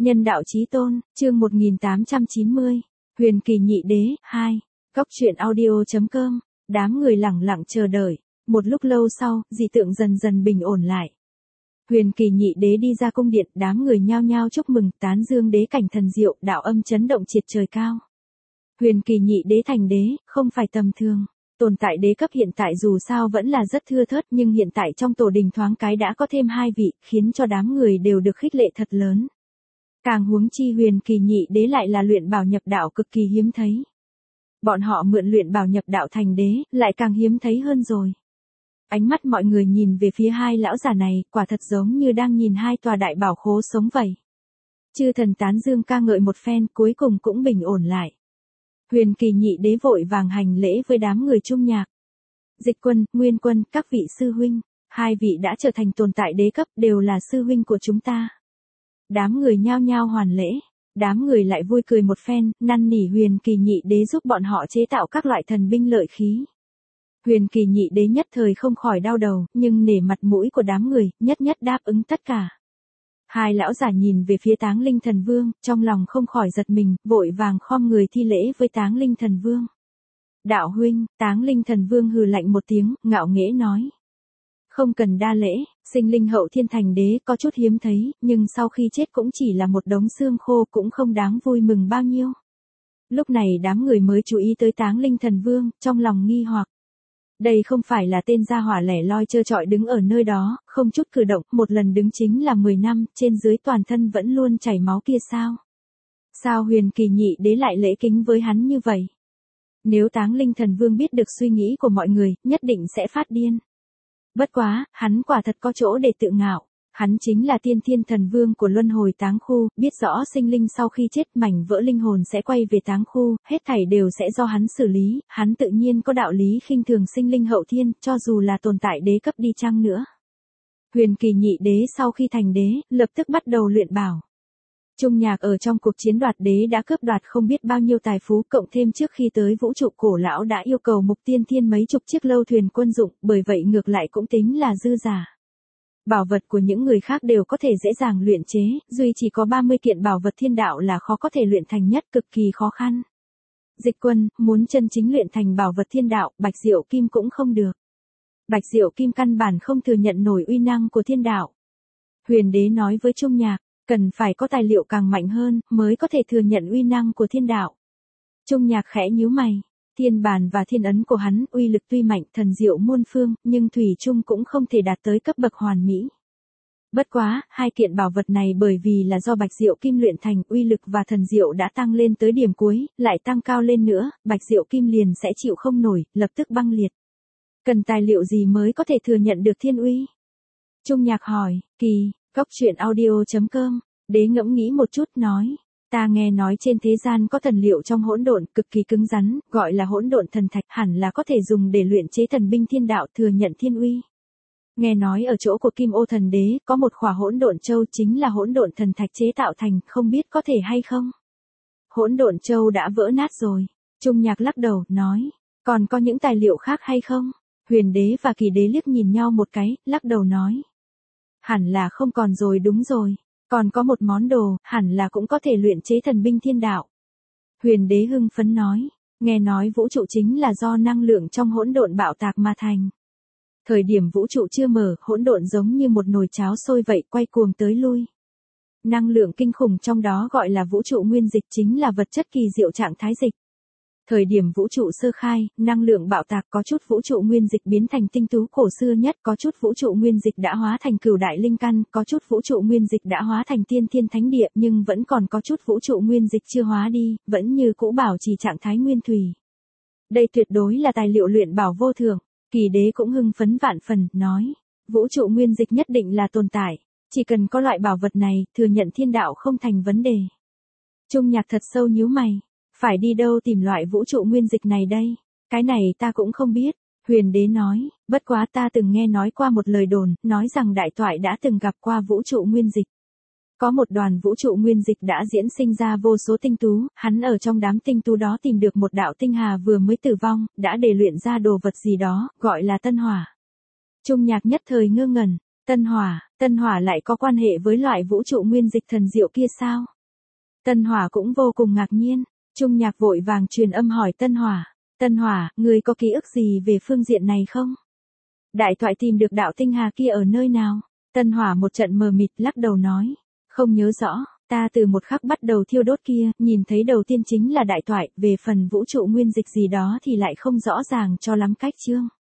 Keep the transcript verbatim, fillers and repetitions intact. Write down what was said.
Nhân đạo chí tôn, chương một nghìn tám trăm chín mươi. Huyền kỳ nhị đế, hai. Góc truyện audio chấm com. Đám người lẳng lặng chờ đợi. Một lúc lâu sau, dị tượng dần dần bình ổn lại. Huyền kỳ nhị đế đi ra cung điện, đám người nhao nhao chúc mừng, tán dương đế cảnh thần diệu, đạo âm chấn động triệt trời cao. Huyền kỳ nhị đế thành đế, không phải tầm thường. Tồn tại đế cấp hiện tại dù sao vẫn là rất thưa thớt, nhưng hiện tại trong tổ đình thoáng cái đã có thêm hai vị, khiến cho đám người đều được khích lệ thật lớn. Càng huống chi huyền kỳ nhị đế lại là luyện bảo nhập đạo cực kỳ hiếm thấy. Bọn họ mượn luyện bảo nhập đạo thành đế, lại càng hiếm thấy hơn rồi. Ánh mắt mọi người nhìn về phía hai lão già này, quả thật giống như đang nhìn hai tòa đại bảo khố sống vậy. Chư thần tán dương ca ngợi một phen, cuối cùng cũng bình ổn lại. Huyền kỳ nhị đế vội vàng hành lễ với đám người trung nhạc. Dịch quân, Nguyên quân, các vị sư huynh, hai vị đã trở thành tồn tại đế cấp, đều là sư huynh của chúng ta. Đám người nhao nhao hoàn lễ, đám người lại vui cười một phen, năn nỉ huyền kỳ nhị đế giúp bọn họ chế tạo các loại thần binh lợi khí. Huyền kỳ nhị đế nhất thời không khỏi đau đầu, nhưng nể mặt mũi của đám người, nhất nhất đáp ứng tất cả. Hai lão giả nhìn về phía Táng Linh Thần Vương, trong lòng không khỏi giật mình, vội vàng khom người thi lễ với Táng Linh Thần Vương. Đạo huynh, Táng Linh Thần Vương hừ lạnh một tiếng, ngạo nghễ nói. Không cần đa lễ, sinh linh hậu thiên thành đế có chút hiếm thấy, nhưng sau khi chết cũng chỉ là một đống xương khô, cũng không đáng vui mừng bao nhiêu. Lúc này đám người mới chú ý tới Táng Linh Thần Vương, trong lòng nghi hoặc. Đây không phải là tên gia hỏa lẻ loi trơ trọi đứng ở nơi đó, không chút cử động, một lần đứng chính là mười năm, trên dưới toàn thân vẫn luôn chảy máu kia sao? Sao huyền kỳ nhị đế lại lễ kính với hắn như vậy? Nếu Táng Linh Thần Vương biết được suy nghĩ của mọi người, nhất định sẽ phát điên. Bất quá, hắn quả thật có chỗ để tự ngạo. Hắn chính là tiên thiên thần vương của luân hồi táng khu, biết rõ sinh linh sau khi chết mảnh vỡ linh hồn sẽ quay về táng khu, hết thảy đều sẽ do hắn xử lý, hắn tự nhiên có đạo lý khinh thường sinh linh hậu thiên, cho dù là tồn tại đế cấp đi chăng nữa. Huyền kỳ nhị đế sau khi thành đế, lập tức bắt đầu luyện bảo. Trung nhạc ở trong cuộc chiến đoạt đế đã cướp đoạt không biết bao nhiêu tài phú, cộng thêm trước khi tới vũ trụ cổ lão đã yêu cầu mục tiên thiên mấy chục chiếc lâu thuyền quân dụng, bởi vậy ngược lại cũng tính là dư giả. Bảo vật của những người khác đều có thể dễ dàng luyện chế, duy chỉ có ba mươi kiện bảo vật thiên đạo là khó có thể luyện thành nhất, cực kỳ khó khăn. Dịch quân, muốn chân chính luyện thành bảo vật thiên đạo, Bạch Diệu Kim cũng không được. Bạch Diệu Kim căn bản không thừa nhận nổi uy năng của thiên đạo. Huyền đế nói với Trung nhạc, cần phải có tài liệu càng mạnh hơn, mới có thể thừa nhận uy năng của thiên đạo. Trung nhạc khẽ nhíu mày. Thiên bàn và thiên ấn của hắn uy lực tuy mạnh, thần diệu muôn phương, nhưng thủy chung cũng không thể đạt tới cấp bậc hoàn mỹ. Bất quá, hai kiện bảo vật này bởi vì là do Bạch Diệu Kim luyện thành, uy lực và thần diệu đã tăng lên tới điểm cuối, lại tăng cao lên nữa, Bạch Diệu Kim liền sẽ chịu không nổi, lập tức băng liệt. Cần tài liệu gì mới có thể thừa nhận được thiên uy? Trung nhạc hỏi, kỳ, góc truyện audio chấm com, đế ngẫm nghĩ một chút nói. Ta nghe nói trên thế gian có thần liệu trong hỗn độn cực kỳ cứng rắn, gọi là hỗn độn thần thạch, hẳn là có thể dùng để luyện chế thần binh thiên đạo thừa nhận thiên uy. Nghe nói ở chỗ của Kim Ô thần đế có một khỏa hỗn độn châu chính là hỗn độn thần thạch chế tạo thành, không biết có thể hay không? Hỗn độn châu đã vỡ nát rồi. Trung nhạc lắc đầu, nói, còn có những tài liệu khác hay không? Huyền đế và Kỳ đế liếc nhìn nhau một cái, lắc đầu nói. Hẳn là không còn rồi, đúng rồi. Còn có một món đồ, hẳn là cũng có thể luyện chế thần binh thiên đạo. Huyền đế hưng phấn nói, nghe nói vũ trụ chính là do năng lượng trong hỗn độn bạo tạc mà thành. Thời điểm vũ trụ chưa mở, hỗn độn giống như một nồi cháo sôi vậy, quay cuồng tới lui. Năng lượng kinh khủng trong đó gọi là vũ trụ nguyên dịch, chính là vật chất kỳ diệu trạng thái dịch. Thời điểm vũ trụ sơ khai, năng lượng bạo tạc, có chút vũ trụ nguyên dịch biến thành tinh tú cổ xưa nhất, có chút vũ trụ nguyên dịch đã hóa thành cửu đại linh căn, có chút vũ trụ nguyên dịch đã hóa thành tiên thiên thánh địa, nhưng vẫn còn có chút vũ trụ nguyên dịch chưa hóa đi, vẫn như cũ bảo trì trạng thái nguyên thủy. Đây tuyệt đối là tài liệu luyện bảo vô thượng. Kỳ đế cũng hưng phấn vạn phần, nói, vũ trụ nguyên dịch nhất định là tồn tại, chỉ cần có loại bảo vật này, thừa nhận thiên đạo không thành vấn đề. Trung nhạc thật sâu nhíu mày. Phải đi đâu tìm loại vũ trụ nguyên dịch này đây? Cái này ta cũng không biết. Huyền đế nói, bất quá ta từng nghe nói qua một lời đồn, nói rằng đại toại đã từng gặp qua vũ trụ nguyên dịch. Có một đoàn vũ trụ nguyên dịch đã diễn sinh ra vô số tinh tú, hắn ở trong đám tinh tú đó tìm được một đạo tinh hà vừa mới tử vong, đã để luyện ra đồ vật gì đó, gọi là tân hỏa. Trung nhạc nhất thời ngơ ngẩn, Tân Hỏa, Tân Hỏa lại có quan hệ với loại vũ trụ nguyên dịch thần diệu kia sao? Tân Hỏa cũng vô cùng ngạc nhiên, Trung Nhạc vội vàng truyền âm hỏi Tân Hỏa, Tân Hỏa, người có ký ức gì về phương diện này không? Đại thoại tìm được đạo tinh hà kia ở nơi nào? Tân Hỏa một trận mờ mịt lắc đầu nói, không nhớ rõ, ta từ một khắc bắt đầu thiêu đốt kia, nhìn thấy đầu tiên chính là đại thoại, về phần vũ trụ nguyên dịch gì đó thì lại không rõ ràng cho lắm cách chương.